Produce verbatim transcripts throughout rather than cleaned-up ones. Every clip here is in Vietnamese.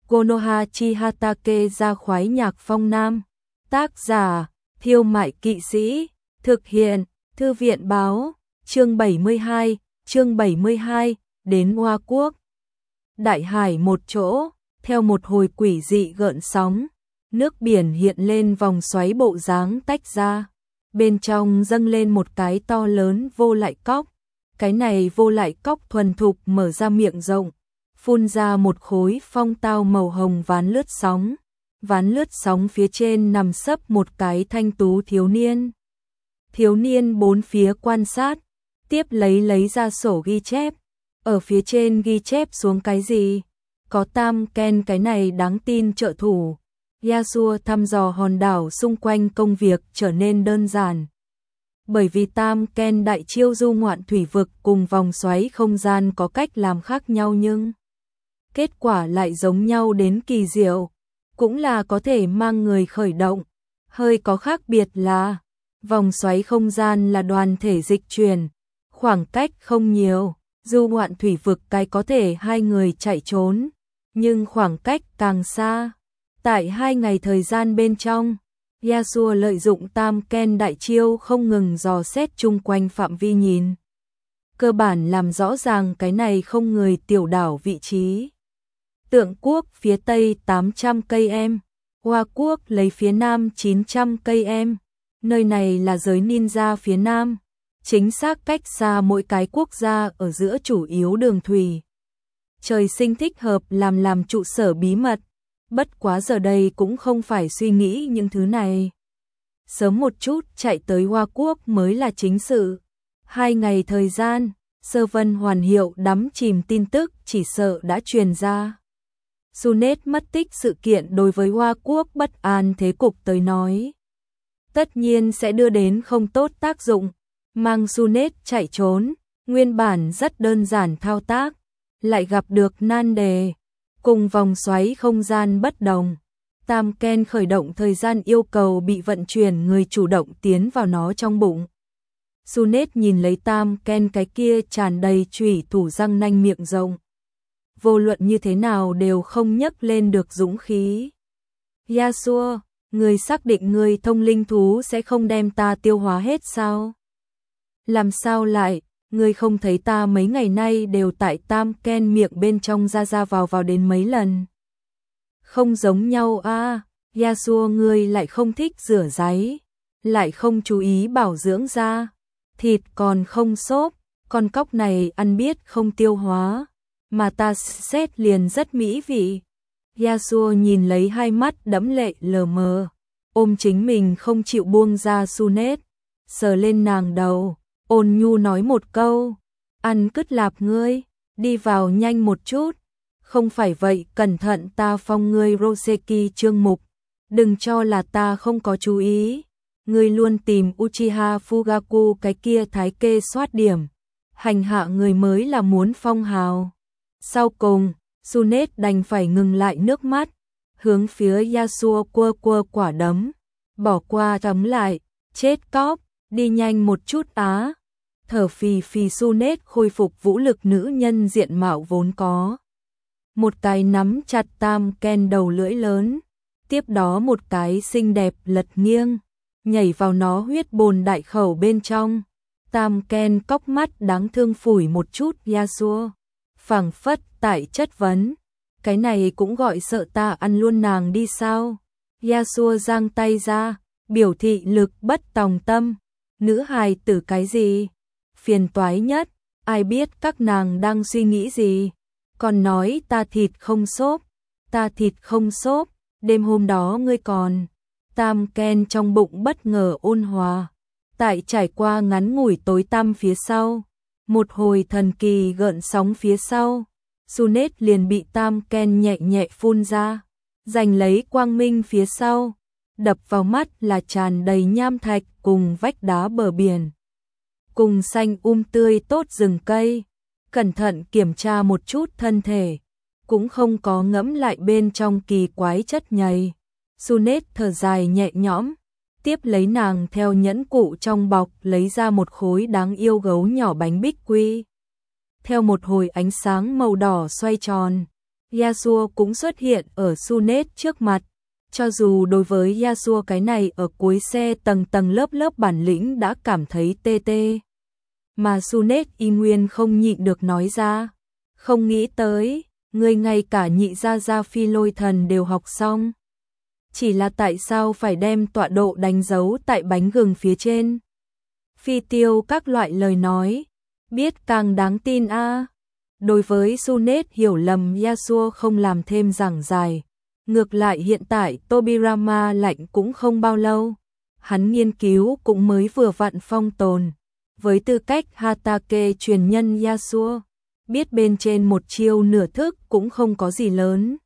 Konoha Chihatake ra khoái nhạc phong nam. Tác giả, Thiêu Mại Kỵ Sĩ. Thực hiện, Thư viện báo. Chương bảy mươi hai, chương bảy mươi hai, đến Hoa Quốc. Đại hải một chỗ, theo một hồi quỷ dị gợn sóng, nước biển hiện lên vòng xoáy bộ dáng tách ra. Bên trong dâng lên một cái to lớn vô lại cốc. Cái này vô lại cốc thuần thục mở ra miệng rộng, phun ra một khối phong tao màu hồng ván lướt sóng. Ván lướt sóng phía trên nằm sấp một cái thanh tú thiếu niên. Thiếu niên bốn phía quan sát, tiếp lấy lấy ra sổ ghi chép. Ở phía trên ghi chép xuống cái gì? Có Tam Ken cái này đáng tin trợ thủ. Yasuo thăm dò hòn đảo xung quanh, công việc trở nên đơn giản. Bởi vì Tam Ken đại chiêu du ngoạn thủy vực cùng vòng xoáy không gian có cách làm khác nhau nhưng kết quả lại giống nhau đến kỳ diệu, cũng là có thể mang người khởi động. Hơi có khác biệt là vòng xoáy không gian là đoàn thể dịch chuyển, khoảng cách không nhiều, du ngoạn thủy vực cái có thể hai người chạy trốn, nhưng khoảng cách càng xa. Tại hai ngày thời gian bên trong, Yasuo lợi dụng Tam Ken đại chiêu không ngừng dò xét chung quanh phạm vi nhìn. Cơ bản làm rõ ràng cái này không người tiểu đảo vị trí. Tượng quốc phía tây tám trăm cây em, Hoa quốc lấy phía nam chín trăm cây em. Nơi này là giới ninja phía nam, chính xác cách xa mỗi cái quốc gia ở giữa chủ yếu đường thủy. Trời sinh thích hợp làm làm trụ sở bí mật, bất quá giờ đây cũng không phải suy nghĩ những thứ này. Sớm một chút chạy tới Hoa Quốc mới là chính sự. Hai ngày thời gian, Sơ Vân Hoàn Hiệu đắm chìm tin tức chỉ sợ đã truyền ra. Sunet mất tích sự kiện đối với Hoa Quốc bất an thế cục tới nói, tất nhiên sẽ đưa đến không tốt tác dụng. Mang Sunet chạy trốn, nguyên bản rất đơn giản thao tác, lại gặp được nan đề. Cùng vòng xoáy không gian bất đồng, Tam Ken khởi động thời gian yêu cầu bị vận chuyển người chủ động tiến vào nó trong bụng. Sunet nhìn lấy Tam Ken cái kia tràn đầy chủy thủ răng nanh miệng rộng, vô luận như thế nào đều không nhấc lên được dũng khí. Yasuo, người xác định người thông linh thú sẽ không đem ta tiêu hóa hết sao? Làm sao lại, người không thấy ta mấy ngày nay đều tại Tam Ken miệng bên trong ra ra vào vào đến mấy lần? Không giống nhau a, à, Yasuo người lại không thích rửa ráy, lại không chú ý bảo dưỡng da, thịt còn không xốp, con cóc này ăn biết không tiêu hóa, mà ta xét liền rất mỹ vị. Yasuo nhìn lấy hai mắt đẫm lệ lờ mờ, ôm chính mình không chịu buông ra Sunet, sờ lên nàng đầu, ôn nhu nói một câu, ăn cứt lạp ngươi, đi vào nhanh một chút, không phải vậy cẩn thận ta phong ngươi Roseki chương mục, đừng cho là ta không có chú ý, ngươi luôn tìm Uchiha Fugaku cái kia thái kê soát điểm, hành hạ người mới là muốn phong hào. Sau cùng, Sunet đành phải ngừng lại nước mắt, hướng phía Yasuo quơ quơ quả đấm, bỏ qua tấm lại, chết cóp, đi nhanh một chút á. Thở phì phì Sunet khôi phục vũ lực nữ nhân diện mạo vốn có. Một cái nắm chặt Tam Ken đầu lưỡi lớn, tiếp đó một cái xinh đẹp lật nghiêng, nhảy vào nó huyết bồn đại khẩu bên trong. Tam Ken cóc mắt đáng thương phủi một chút Yasuo, phảng phất tại chất vấn, cái này cũng gọi sợ ta ăn luôn nàng đi sao? Yasuo giang tay ra, biểu thị lực bất tòng tâm, nữ hài tử cái gì? Phiền toái nhất, ai biết các nàng đang suy nghĩ gì? Còn nói ta thịt không xốp, ta thịt không xốp, đêm hôm đó ngươi còn. Tam Ken trong bụng bất ngờ ôn hòa, tại trải qua ngắn ngủi tối tăm phía sau, một hồi thần kỳ gợn sóng phía sau, Sunet liền bị Tam Ken nhẹ nhẹ phun ra, giành lấy quang minh phía sau, đập vào mắt là tràn đầy nham thạch cùng vách đá bờ biển, cùng xanh um tươi tốt rừng cây. Cẩn thận kiểm tra một chút thân thể, cũng không có ngẫm lại bên trong kỳ quái chất nhầy. Sunet thở dài nhẹ nhõm, tiếp lấy nàng theo nhẫn cụ trong bọc lấy ra một khối đáng yêu gấu nhỏ bánh bích quy. Theo một hồi ánh sáng màu đỏ xoay tròn, Yasuo cũng xuất hiện ở Sunet trước mặt. Cho dù đối với Yasuo cái này ở cuối xe tầng tầng lớp lớp bản lĩnh đã cảm thấy tê tê. Mà Sunet y nguyên không nhịn được nói ra. Không nghĩ tới, người ngay cả nhị gia gia phi lôi thần đều học xong. Chỉ là tại sao phải đem tọa độ đánh dấu tại bánh gừng phía trên. Phi tiêu các loại lời nói, biết càng đáng tin a. À. Đối với Sunet hiểu lầm Yasuo không làm thêm giảng dài. Ngược lại hiện tại Tobirama lạnh cũng không bao lâu. Hắn nghiên cứu cũng mới vừa vặn phong tồn. Với tư cách Hatake truyền nhân Yasuo, biết bên trên một chiêu nửa thức cũng không có gì lớn.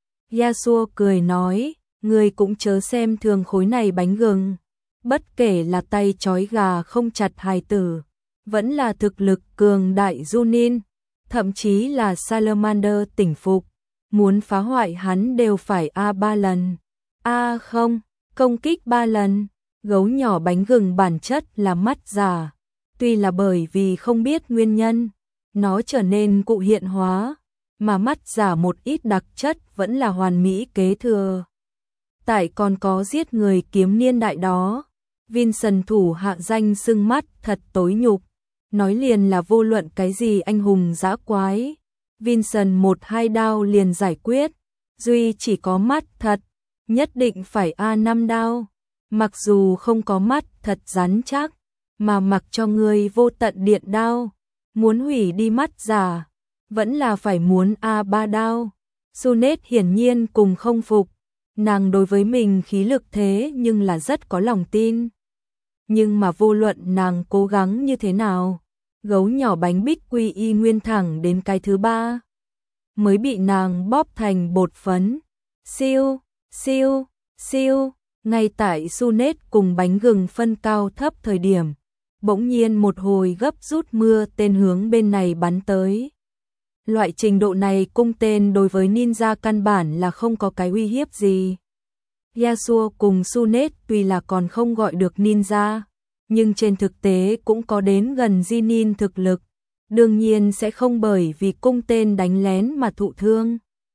Yasuo cười nói, người cũng chớ xem thường khối này bánh gừng. Bất kể là tay trói gà không chặt hài tử, vẫn là thực lực cường đại Junin, thậm chí là Salamander tỉnh phục. Muốn phá hoại hắn đều phải A ba lần. A không, công kích ba lần. Gấu nhỏ bánh gừng bản chất là mắt giả. Tuy là bởi vì không biết nguyên nhân, nó trở nên cụ hiện hóa, mà mắt giả một ít đặc chất vẫn là hoàn mỹ kế thừa. Tại còn có giết người kiếm niên đại đó, Vincent thủ hạ danh xưng mắt thật tối nhục, nói liền là vô luận cái gì anh hùng dã quái. Vincent một hai đao liền giải quyết, duy chỉ có mắt thật, nhất định phải A năm đao, mặc dù không có mắt thật rắn chắc, mà mặc cho người vô tận điện đao, muốn hủy đi mắt giả, vẫn là phải muốn A ba đao. Sunet hiển nhiên cùng không phục, nàng đối với mình khí lực thế nhưng là rất có lòng tin. Nhưng mà vô luận nàng cố gắng như thế nào, gấu nhỏ bánh bích quy y nguyên thẳng đến cái thứ ba, mới bị nàng bóp thành bột phấn. Siêu, siêu, siêu, ngay tại Sunet cùng bánh gừng phân cao thấp thời điểm, bỗng nhiên một hồi gấp rút mưa tên hướng bên này bắn tới. Loại trình độ này cung tên đối với ninja căn bản là không có cái uy hiếp gì. Yasuo cùng Sunet tuy là còn không gọi được ninja, nhưng trên thực tế cũng có đến gần Jinin thực lực, đương nhiên sẽ không bởi vì cung tên đánh lén mà thụ thương.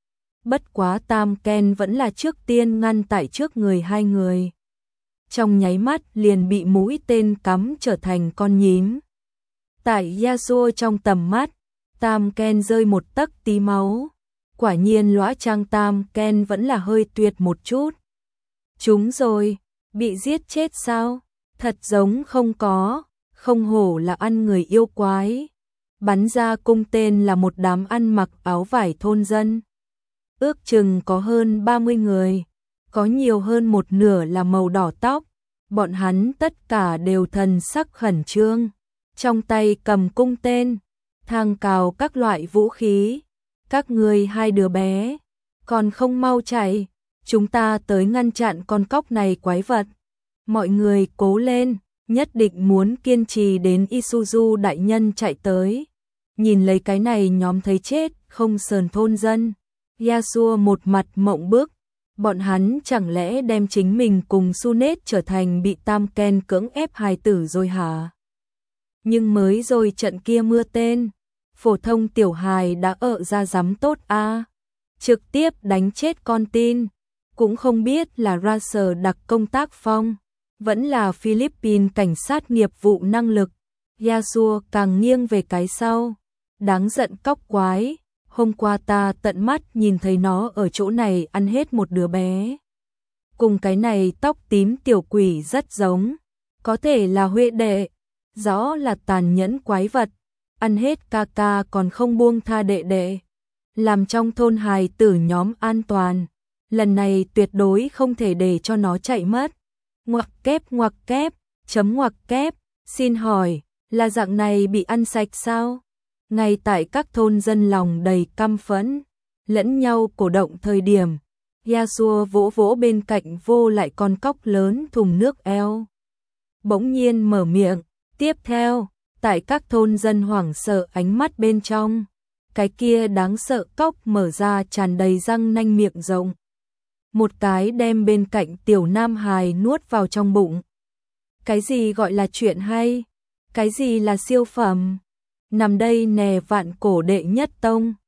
Bất quá Tam Ken vẫn là trước tiên ngăn tại trước người hai người. Trong nháy mắt liền bị mũi tên cắm trở thành con nhím. Tại Yasuo trong tầm mắt, Tam Ken rơi một tấc tí máu. Quả nhiên lõa trang Tam Ken vẫn là hơi tuyệt một chút. Chúng rồi, bị giết chết sao? Thật giống không có, không hổ là ăn người yêu quái. Bắn ra cung tên là một đám ăn mặc áo vải thôn dân. Ước chừng có hơn ba mươi người, có nhiều hơn một nửa là màu đỏ tóc. Bọn hắn tất cả đều thần sắc khẩn trương, trong tay cầm cung tên, thang cào các loại vũ khí. Các ngươi hai đứa bé, còn không mau chạy, chúng ta tới ngăn chặn con cóc này quái vật. Mọi người cố lên, nhất định muốn kiên trì đến Isuzu đại nhân chạy tới. Nhìn lấy cái này nhóm thấy chết, không sờn thôn dân. Yasuo một mặt mộng bức, bọn hắn chẳng lẽ đem chính mình cùng Sunet trở thành bị Tam Ken cưỡng ép hài tử rồi hả? Nhưng mới rồi trận kia mưa tên, phổ thông tiểu hài đã ợ ra dám tốt a, à. Trực tiếp đánh chết con tin, cũng không biết là Racer đặc công tác phong, vẫn là Philippines cảnh sát nghiệp vụ năng lực. Yasuo càng nghiêng về cái sau, đáng giận cóc quái. Hôm qua ta tận mắt nhìn thấy nó ở chỗ này ăn hết một đứa bé. Cùng cái này tóc tím tiểu quỷ rất giống. Có thể là huệ đệ. Rõ là tàn nhẫn quái vật. Ăn hết ca ca còn không buông tha đệ đệ. Làm trong thôn hài tử nhóm an toàn. Lần này tuyệt đối không thể để cho nó chạy mất. Ngoặc kép ngoặc kép, chấm ngoặc kép. Xin hỏi, là dạng này bị ăn sạch sao? Ngay tại các thôn dân lòng đầy căm phẫn, lẫn nhau cổ động thời điểm, Yasuo vỗ vỗ bên cạnh vô lại con cóc lớn thùng nước eo. Bỗng nhiên mở miệng, tiếp theo, tại các thôn dân hoảng sợ ánh mắt bên trong, cái kia đáng sợ cóc mở ra tràn đầy răng nanh miệng rộng. Một cái đem bên cạnh tiểu nam hài nuốt vào trong bụng. Cái gì gọi là chuyện hay? Cái gì là siêu phẩm? Nằm đây nè vạn cổ đệ nhất tông.